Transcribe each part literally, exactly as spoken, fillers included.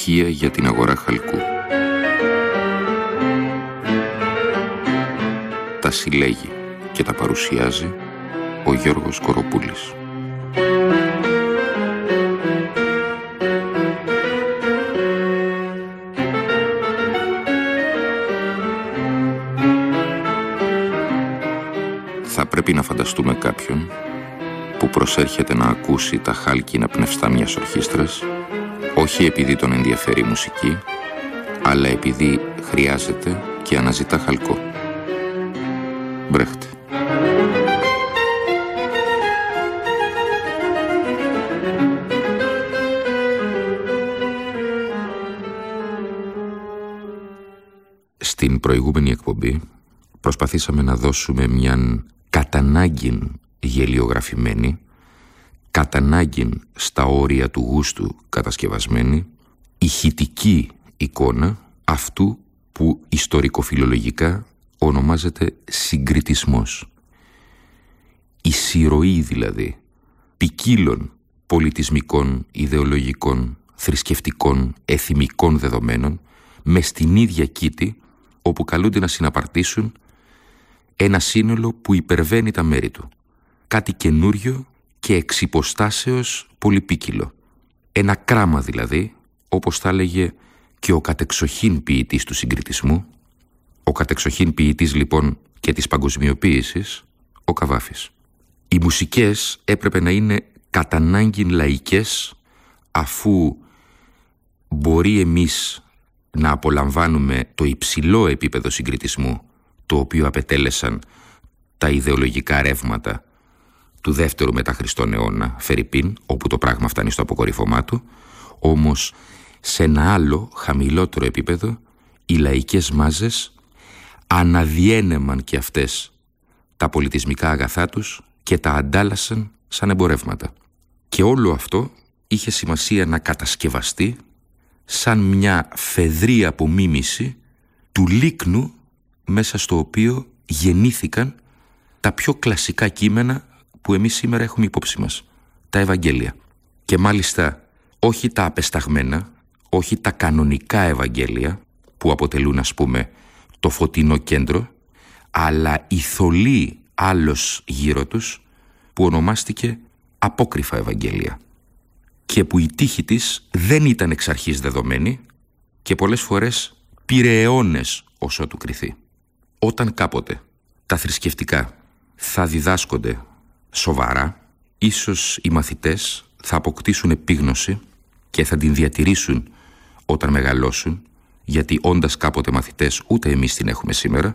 στοιχεία για την αγορά χαλκού. Τα συλλέγει και τα παρουσιάζει ο Γιώργος Κοροπούλης. Θα πρέπει να φανταστούμε κάποιον που προσέρχεται να ακούσει τα χάλκινα πνευστά μιας ορχήστρας, όχι επειδή τον ενδιαφέρει η μουσική, αλλά επειδή χρειάζεται και αναζητά χαλκό. Μπρέχτε. Στην προηγούμενη εκπομπή προσπαθήσαμε να δώσουμε μιαν κατανάγκην γελιογραφημένη, κατανάγκην στα όρια του γούστου κατασκευασμένη, ηχητική εικόνα αυτού που ιστορικοφιλολογικά ονομάζεται συγκριτισμός. Η συρροή δηλαδή ποικίλων πολιτισμικών, ιδεολογικών, θρησκευτικών, εθιμικών δεδομένων μες στην ίδια κήτη όπου καλούνται να συναπαρτήσουν ένα σύνολο που υπερβαίνει τα μέρη του. Κάτι καινούριο και εξ υποστάσεως πολυπίκυλο. Ένα κράμα δηλαδή, όπως θα έλεγε και ο κατεξοχήν ποιητής του συγκριτισμού, ο κατεξοχήν ποιητής λοιπόν και της παγκοσμιοποίησης, ο Καβάφης. Οι μουσικές έπρεπε να είναι κατά ανάγκην λαϊκές, αφού μπορεί εμείς να απολαμβάνουμε το υψηλό επίπεδο συγκριτισμού το οποίο απετέλεσαν τα ιδεολογικά ρεύματα του δεύτερου μετά Χριστόν αιώνα, Φερρυπίν, όπου το πράγμα φτάνει στο αποκορύφωμά του, όμως σε ένα άλλο χαμηλότερο επίπεδο οι λαϊκές μάζες αναδιένεμαν και αυτές τα πολιτισμικά αγαθά τους και τα αντάλλασαν σαν εμπορεύματα. Και όλο αυτό είχε σημασία να κατασκευαστεί σαν μια φεδρή απομίμηση του λίκνου μέσα στο οποίο γεννήθηκαν τα πιο κλασικά κείμενα που εμείς σήμερα έχουμε υπόψη μας, τα Ευαγγέλια. Και μάλιστα όχι τα απεσταγμένα, όχι τα κανονικά Ευαγγέλια που αποτελούν ας πούμε το φωτεινό κέντρο, αλλά η θολή άλλος γύρω τους που ονομάστηκε απόκριφα Ευαγγέλια και που η τύχη της δεν ήταν εξ αρχής δεδομένη και πολλές φορές πήρε αιώνες όσο του κριθεί. Όταν κάποτε τα θρησκευτικά θα διδάσκονται σοβαρά, ίσως οι μαθητές θα αποκτήσουν επίγνωση και θα την διατηρήσουν όταν μεγαλώσουν, γιατί όντας κάποτε μαθητές ούτε εμείς την έχουμε σήμερα,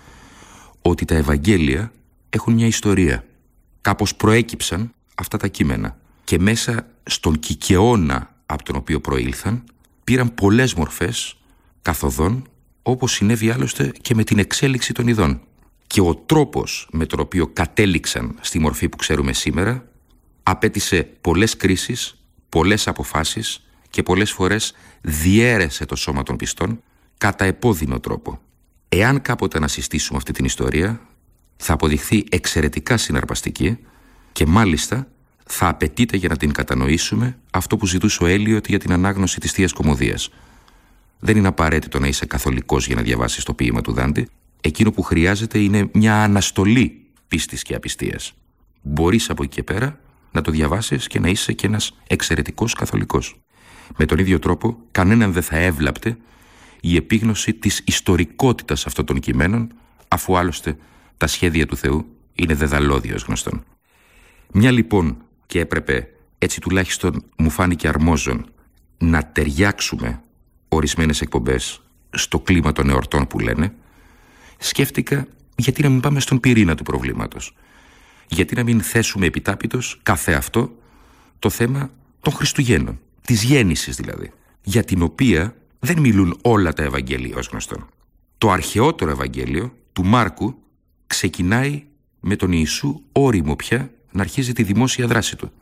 ότι τα Ευαγγέλια έχουν μια ιστορία. Κάπως προέκυψαν αυτά τα κείμενα και μέσα στον κικαιώνα από τον οποίο προήλθαν πήραν πολλές μορφές καθοδόν, όπως συνέβη άλλωστε και με την εξέλιξη των ειδών. Και ο τρόπος με τον οποίο κατέληξαν στη μορφή που ξέρουμε σήμερα απέτησε πολλές κρίσεις, πολλές αποφάσεις και πολλές φορές διέρεσε το σώμα των πιστών κατά επώδυνο τρόπο. Εάν κάποτε να συστήσουμε αυτή την ιστορία, θα αποδειχθεί εξαιρετικά συναρπαστική και μάλιστα θα απαιτείται για να την κατανοήσουμε αυτό που ζητούσε ο Έλιοτ για την ανάγνωση της Θείας Κωμωδίας. Δεν είναι απαραίτητο να είσαι καθολικός για να διαβάσεις το ποίημα του Δάντε. Εκείνο που χρειάζεται είναι μια αναστολή πίστης και απιστίας. Μπορείς από εκεί και πέρα να το διαβάσεις και να είσαι και ένας εξαιρετικός καθολικός. Με τον ίδιο τρόπο, κανέναν δεν θα έβλαπτε η επίγνωση της ιστορικότητας αυτών των κειμένων, αφού άλλωστε τα σχέδια του Θεού είναι δεδαλώδια ως γνωστόν. Μια λοιπόν, και έπρεπε έτσι τουλάχιστον μου φάνηκε αρμόζον, να ταιριάξουμε ορισμένες εκπομπές στο κλίμα των εορτών που λένε, σκέφτηκα γιατί να μην πάμε στον πυρήνα του προβλήματος. Γιατί να μην θέσουμε επιτάπητος κάθε αυτό το θέμα των Χριστουγέννων, της γέννησης δηλαδή, για την οποία δεν μιλούν όλα τα Ευαγγέλια ως γνωστόν. Το αρχαιότερο Ευαγγέλιο του Μάρκου ξεκινάει με τον Ιησού ώριμο πια να αρχίζει τη δημόσια δράση του.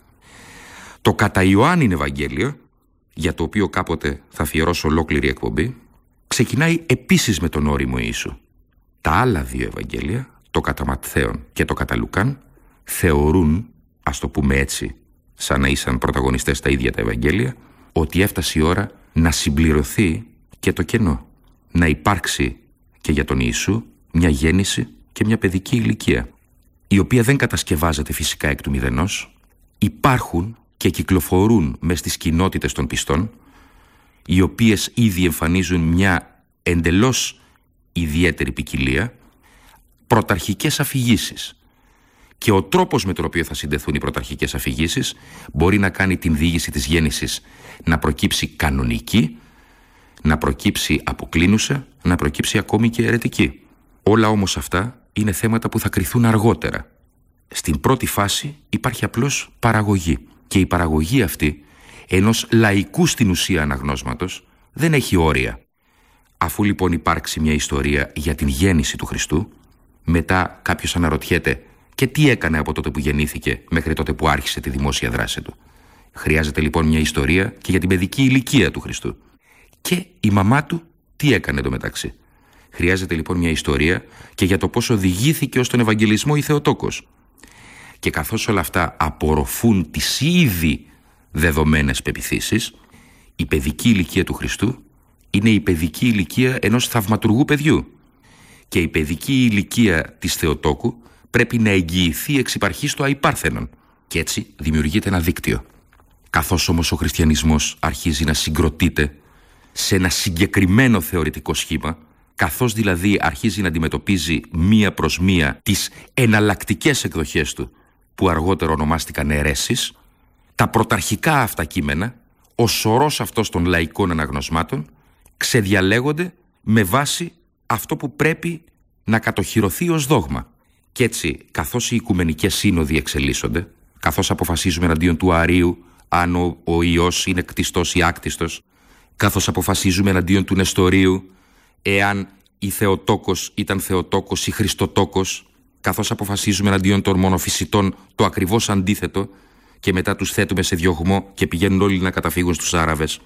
Το κατά Ιωάννην Ευαγγέλιο, για το οποίο κάποτε θα αφιερώσω ολόκληρη εκπομπή, ξεκινάει επίσης με τον ώριμο Ιησού. Τα άλλα δύο Ευαγγέλια, το κατά Ματθαίον και το κατά Λουκάν, θεωρούν, ας το πούμε έτσι, σαν να ήσαν πρωταγωνιστές τα ίδια τα Ευαγγέλια, ότι έφτασε η ώρα να συμπληρωθεί και το κενό. Να υπάρξει και για τον Ιησού μια γέννηση και μια παιδική ηλικία, η οποία δεν κατασκευάζεται φυσικά εκ του μηδενός. Υπάρχουν και κυκλοφορούν μες στις κοινότητες των πιστών, οι οποίες ήδη εμφανίζουν μια εντελώς ιδιαίτερη ποικιλία, πρωταρχικές αφηγήσεις. Και ο τρόπος με τον οποίο θα συντεθούν οι πρωταρχικές αφηγήσεις μπορεί να κάνει την διήγηση της γέννησης να προκύψει κανονική, να προκύψει αποκλίνουσα, να προκύψει ακόμη και αιρετική. Όλα όμως αυτά είναι θέματα που θα κριθούν αργότερα. Στην πρώτη φάση υπάρχει απλώς παραγωγή. Και η παραγωγή αυτή ενός λαϊκού στην ουσία αναγνώσματος δεν έχει όρια. Αφού λοιπόν υπάρξει μια ιστορία για την γέννηση του Χριστού, μετά κάποιος αναρωτιέται και τι έκανε από τότε που γεννήθηκε μέχρι τότε που άρχισε τη δημόσια δράση του. Χρειάζεται λοιπόν μια ιστορία και για την παιδική ηλικία του Χριστού. Και η μαμά του τι έκανε εντωμεταξύ. Χρειάζεται λοιπόν μια ιστορία και για το πώς οδηγήθηκε ως τον Ευαγγελισμό η Θεοτόκος. Και καθώς όλα αυτά απορροφούν τις ήδη δεδομένες πεποιθήσεις, η παιδική ηλικία του Χριστού είναι η παιδική ηλικία ενός θαυματουργού παιδιού. Και η παιδική ηλικία της Θεοτόκου πρέπει να εγγυηθεί εξ υπαρχής το αϊπάρθενον. Και έτσι δημιουργείται ένα δίκτυο. Καθώς όμως ο χριστιανισμός αρχίζει να συγκροτείται σε ένα συγκεκριμένο θεωρητικό σχήμα, καθώς δηλαδή αρχίζει να αντιμετωπίζει μία προς μία τις εναλλακτικές εκδοχές του, που αργότερα ονομάστηκαν αιρέσεις, τα πρωταρχικά αυτά κείμενα, ο σωρός αυτός των λαϊκών αναγνωσμάτων, ξεδιαλέγονται με βάση αυτό που πρέπει να κατοχυρωθεί ως δόγμα. Κι έτσι, καθώς οι οικουμενικές σύνοδοι εξελίσσονται, καθώς αποφασίζουμε εναντίον του αρείου αν ο, ο Υιός είναι κτιστός ή άκτιστος, καθώς αποφασίζουμε εναντίον του Νεστορίου εάν η Θεοτόκος ήταν Θεοτόκος ή Χριστοτόκος, καθώς αποφασίζουμε εναντίον των μονοφυσιτών το ακριβώς αντίθετο και μετά τους θέτουμε σε διωγμό και πηγαίνουν όλοι να καταφύγουν στους Άραβες,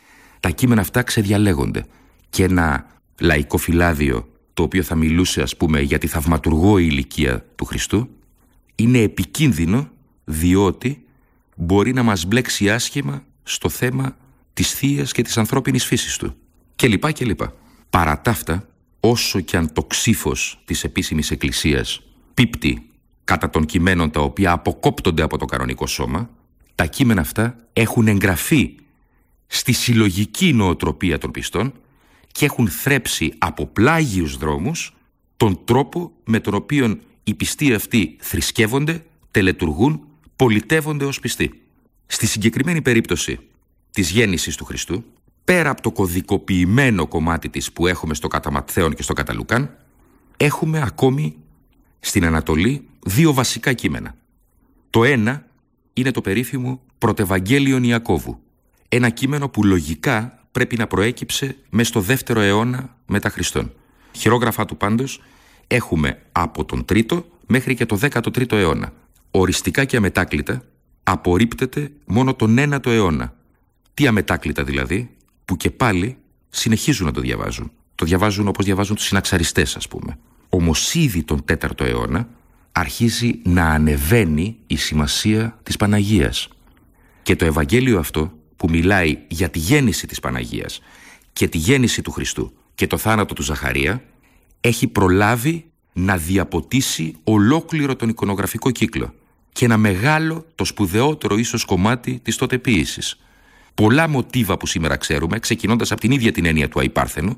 τα κείμενα αυτά ξεδιαλέγονται και ένα λαϊκό φυλάδιο, το οποίο θα μιλούσε ας πούμε για τη θαυματουργό ηλικία του Χριστού, είναι επικίνδυνο διότι μπορεί να μας μπλέξει άσχημα στο θέμα της θείας και της ανθρώπινης φύσης του και λοιπά και λοιπά. Παρά τα αυτά, όσο κι αν το ξύφος της επίσημης εκκλησίας πίπτει κατά των κειμένων τα οποία αποκόπτονται από το κανονικό σώμα, τα κείμενα αυτά έχουν εγγραφεί στη συλλογική νοοτροπία των πιστών και έχουν θρέψει από πλάγιους δρόμους τον τρόπο με τον οποίο οι πιστοί αυτοί θρησκεύονται, τελετουργούν, πολιτεύονται ως πιστοί. Στη συγκεκριμένη περίπτωση της γέννησης του Χριστού, πέρα από το κωδικοποιημένο κομμάτι της που έχουμε στο κατά Ματθαίον και στο κατά Λουκάν, έχουμε ακόμη στην Ανατολή δύο βασικά κείμενα. Το ένα είναι το περίφημο Πρωτευαγγέλιον Ιακώβου, ένα κείμενο που λογικά πρέπει να προέκυψε μέσα στο δεύτερο αιώνα μετά Χριστόν. Χειρόγραφά του πάντως έχουμε από τον τρίτο μέχρι και το δέκατο τρίτο αιώνα. Οριστικά και αμετάκλητα απορρίπτεται μόνο τον ένατο αιώνα. Τι αμετάκλητα δηλαδή, που και πάλι συνεχίζουν να το διαβάζουν. Το διαβάζουν όπως διαβάζουν τους συναξαριστές ας πούμε. Όμως ήδη τον τέταρτο αιώνα αρχίζει να ανεβαίνει η σημασία της Παναγίας. Και το Ευαγγέλιο αυτό που μιλάει για τη γέννηση της Παναγίας και τη γέννηση του Χριστού και το θάνατο του Ζαχαρία έχει προλάβει να διαποτίσει ολόκληρο τον εικονογραφικό κύκλο και ένα μεγάλο, το σπουδαιότερο ίσως κομμάτι της τότε ποίησης. Πολλά μοτίβα που σήμερα ξέρουμε, ξεκινώντας από την ίδια την έννοια του αϊπάρθενου,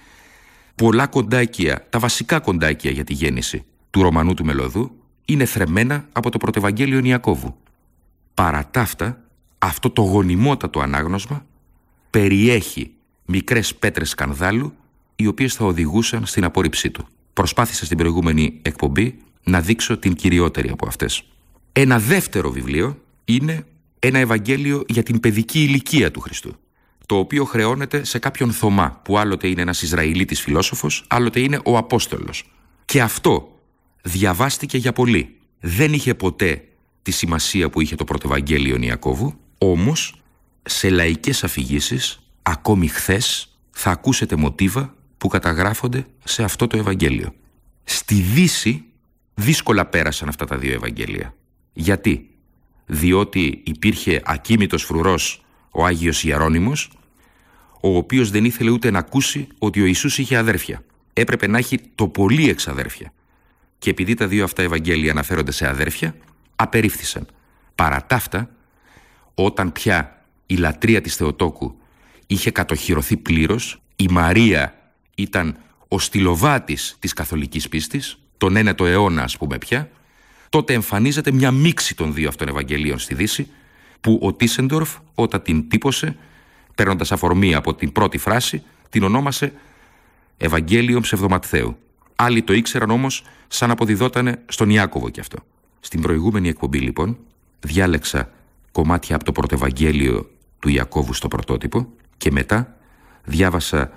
πολλά κοντάκια, τα βασικά κοντάκια για τη γέννηση του Ρωμανού του Μελωδού είναι θρεμμένα από το Πρωτευαγγέλιο Ιακώβου. Παρά τα αυτά, αυτό το γονιμότατο ανάγνωσμα περιέχει μικρές πέτρες σκανδάλου οι οποίες θα οδηγούσαν στην απόρριψή του. Προσπάθησα στην προηγούμενη εκπομπή να δείξω την κυριότερη από αυτές. Ένα δεύτερο βιβλίο είναι ένα Ευαγγέλιο για την παιδική ηλικία του Χριστού, το οποίο χρεώνεται σε κάποιον Θωμά, που άλλοτε είναι ένας Ισραηλίτης φιλόσοφος, άλλοτε είναι ο Απόστολος. Και αυτό διαβάστηκε για πολύ. Δεν είχε ποτέ τη σημασία που είχε το Πρωτευαγγέλιο Ιακώβου, όμως σε λαϊκές αφηγήσεις, ακόμη χθες, θα ακούσετε μοτίβα που καταγράφονται σε αυτό το Ευαγγέλιο. Στη Δύση δύσκολα πέρασαν αυτά τα δύο Ευαγγέλια. Γιατί? Διότι υπήρχε ακίμητος φρουρός ο Άγιος Ιερώνυμος, ο οποίος δεν ήθελε ούτε να ακούσει ότι ο Ιησούς είχε αδέρφια. Έπρεπε να έχει το πολύ εξαδέρφια. Και επειδή τα δύο αυτά Ευαγγέλια αναφέρονται σε αδέρφια, απερίφθησαν. Παρά τα αυτά, όταν πια η λατρεία της Θεοτόκου είχε κατοχυρωθεί πλήρως, η Μαρία ήταν ο στυλοβάτης της καθολικής πίστης, τον ένατο αιώνα ας πούμε πια, τότε εμφανίζεται μια μίξη των δύο αυτών Ευαγγελίων στη Δύση, που ο Τίσεντορφ όταν την τύπωσε, παίρνοντας αφορμή από την πρώτη φράση, την ονόμασε Ευαγγέλιο Ψευδοματθαίου. Άλλοι το ήξεραν όμως σαν αποδιδότανε στον Ιάκωβο κι αυτό. Στην προηγούμενη εκπομπή λοιπόν διάλεξα κομμάτια από το πρωτοευαγγέλιο του Ιακώβου στο πρωτότυπο και μετά διάβασα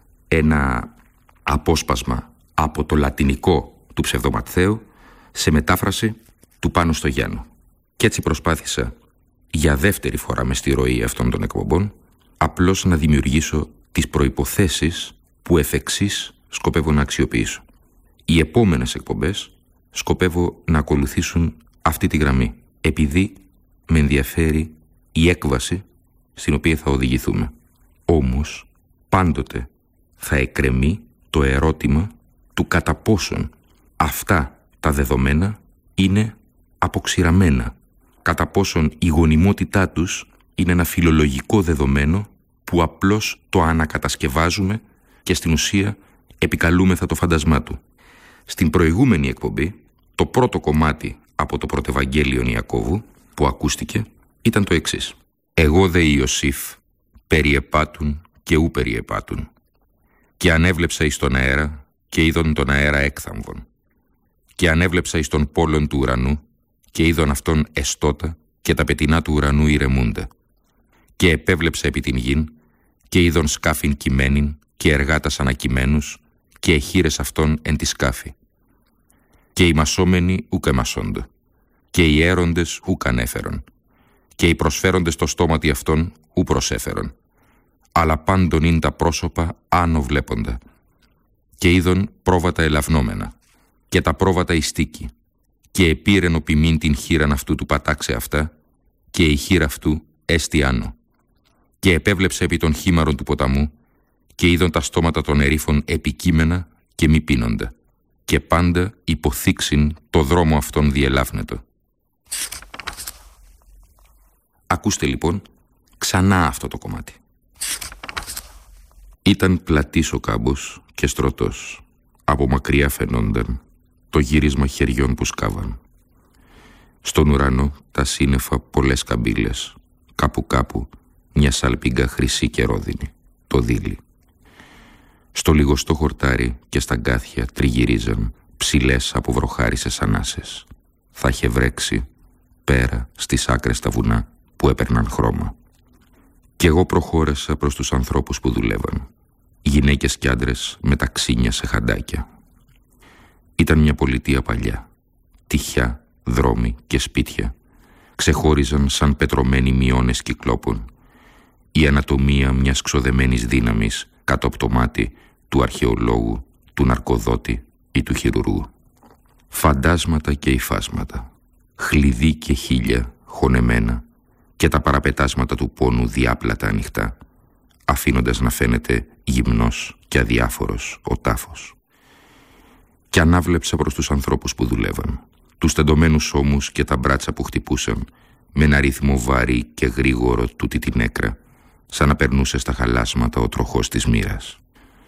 ένα απόσπασμα από το λατινικό του Ψευδοματθαίου σε μετάφραση του Πάνου στο Γιάννου. Και έτσι προσπάθησα για δεύτερη φορά μες στη ροή αυτών των εκπομπών απλώς να δημιουργήσω τις προϋποθέσεις που εφ' εξής σκοπεύω να αξιοποιήσω. Οι επόμενες εκπομπές σκοπεύω να ακολουθήσουν αυτή τη γραμμή, επειδή με ενδιαφέρει η έκβαση στην οποία θα οδηγηθούμε. Όμως πάντοτε θα εκκρεμεί το ερώτημα του κατά πόσον αυτά τα δεδομένα είναι αποξηραμένα, κατά πόσον η γονιμότητά τους είναι ένα φιλολογικό δεδομένο που απλώς το ανακατασκευάζουμε και στην ουσία επικαλούμεθα το φάντασμά του. Στην προηγούμενη εκπομπή, το πρώτο κομμάτι από το πρωτοευαγγέλιον Ιακώβου που ακούστηκε ήταν το εξής. «Εγώ δε Ιωσήφ περιεπάτουν και ου περιεπάτουν και ανέβλεψα εις τον αέρα και είδον τον αέρα έκθαμβον και ανέβλεψα εις τον πόλον του ουρανού και είδον αυτόν εστώτα και τα πετεινά του ουρανού ηρεμούντα και επέβλεψα επί την γην και είδον σκάφην κειμένην και εργάτας ανακειμένους και εχείρες αυτών εν τη σκάφη. Και οι μασόμενοι ουκ εμασώνται, και οι έροντες ουκ ανέφερον, και οι προσφέροντες το στόματι αυτών ου προσέφερον, αλλά πάντων είναι τα πρόσωπα άνω βλέποντα. Και είδον πρόβατα ελαυνόμενα, και τα πρόβατα ιστίκη, και επήρεν ο ποιμήν την χείραν αυτού του πατάξε αυτά, και η χείρα αυτού έστι άνω. Και επέβλεψε επί των χήμαρων του ποταμού, και είδον τα στόματα των ερήφων επικείμενα και μη πίνοντα, και πάντα υποθήξην το δρόμο αυτόν διελάφνετο. Ακούστε λοιπόν ξανά αυτό το κομμάτι. Ήταν πλατής ο κάμπος και στρωτός. Από μακριά φαινόνταν το γύρισμα χεριών που σκάβαν. Στον ουρανό τα σύννεφα πολλές καμπύλες, κάπου κάπου μια σαλπίγκα χρυσή και ρόδινη, το δίλη. Στο λιγοστό χορτάρι και στα γκάθια τριγυρίζαν ψηλές από βροχάρισες ανάσες. Θα είχε βρέξει πέρα στις άκρες τα βουνά που έπαιρναν χρώμα. Κι εγώ προχώρεσα προς τους ανθρώπους που δουλεύαν, γυναίκες κι άντρες με ταξίνια σε χαντάκια. Ήταν μια πολιτεία παλιά. Τυχιά, δρόμοι και σπίτια ξεχώριζαν σαν πετρωμένοι μειώνες κυκλόπων, η ανατομία μιας ξοδεμένης δύναμης κάτω από το μάτι του αρχαιολόγου, του ναρκοδότη ή του χειρουργού. Φαντάσματα και υφάσματα, χλειδί και χίλια χωνεμένα και τα παραπετάσματα του πόνου διάπλατα ανοιχτά, αφήνοντας να φαίνεται γυμνός και αδιάφορος ο τάφος. Κι ανάβλεψα προς τους ανθρώπους που δουλεύαν, τους τεντωμένους ώμους και τα μπράτσα που χτυπούσαν με ένα ρυθμό βαρύ και γρήγορο τούτη την έκρα, σαν να περνούσε στα χαλάσματα ο τροχός της μοίρας.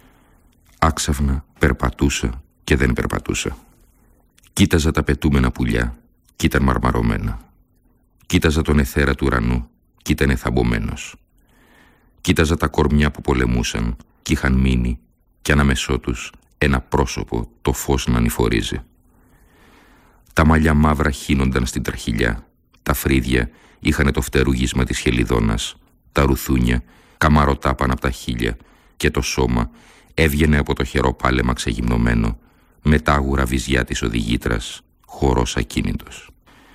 Άξαφνα περπατούσα και δεν περπατούσα. Κοίταζα τα πετούμενα πουλιά κι ήταν μαρμαρωμένα. Κοίταζα τον αιθέρα του ουρανού κι ήταν εθαμπομένος. Κοίταζα τα κορμιά που πολεμούσαν κι είχαν μείνει κι ανάμεσό τους ένα πρόσωπο το φως να ανηφορίζει. Τα μαλλιά μαύρα χύνονταν στην τραχηλιά, τα φρύδια είχαν το φτερουγίσμα της χελιδόνας, τα ρουθούνια καμαροτάπαν από τα χείλια και το σώμα έβγαινε από το χερό πάλεμα ξεγυμνωμένο με τα άγουρα βυζιά της οδηγήτρας, χορός ακίνητος.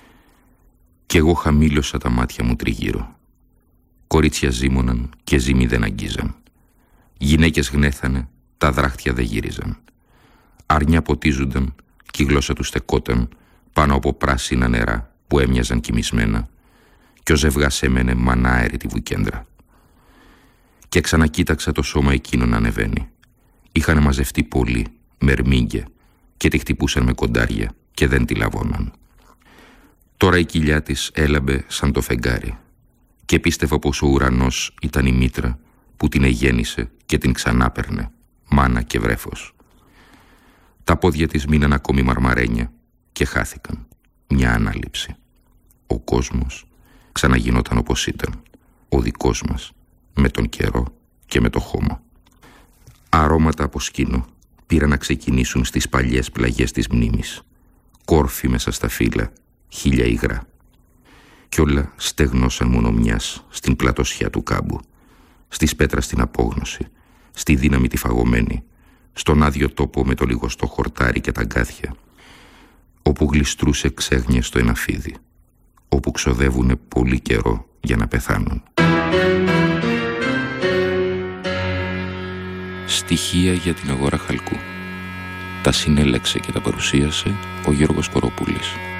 Κι εγώ χαμήλωσα τα μάτια μου τριγύρω. Κορίτσια ζήμωναν και ζύμοι δεν αγγίζαν. Γυναίκες γνέθανε, τα δράχτια δεν γύριζαν. Αρνιά ποτίζονταν κι η γλώσσα του στεκόταν πάνω από πράσινα νερά που έμοιαζαν κοιμισμένα κι ο ζευγάς έμενε μανάερη τη βουκέντρα. και ξανακοίταξα το σώμα εκείνο να ανεβαίνει. Είχαν μαζευτεί πολλοί, μερμήγκια, και τη χτυπούσαν με κοντάρια και δεν τη λαβώναν. Τώρα η κοιλιά της έλαμπε σαν το φεγγάρι και πίστευα πως ο ουρανός ήταν η μήτρα που την εγέννησε και την ξανάπαιρνε, μάνα και βρέφος. Τα πόδια της μείναν ακόμη μαρμαρένια και χάθηκαν. Μια ανάληψη. Ο κόσμος ξαναγινόταν όπως ήταν, ο δικός μας, με τον καιρό και με το χώμα. Αρώματα από σκήνο πήραν να ξεκινήσουν στις παλιές πλαγιές της μνήμης. Κόρφη μέσα στα φύλλα, χίλια υγρά. Κι όλα στεγνώσαν μόνο μιας στην πλατωσιά του κάμπου, στις πέτρα στην απόγνωση, στη δύναμη τη φαγωμένη, στον άδειο τόπο με το λιγοστό χορτάρι και τα γκάθια, όπου γλιστρούσε ξέγνια στο ένα φίδι, όπου ξοδεύουνε πολύ καιρό για να πεθάνουν. Στοιχεία για την αγορά χαλκού. Τα συνέλεξε και τα παρουσίασε ο Γιώργος Κοροπούλης.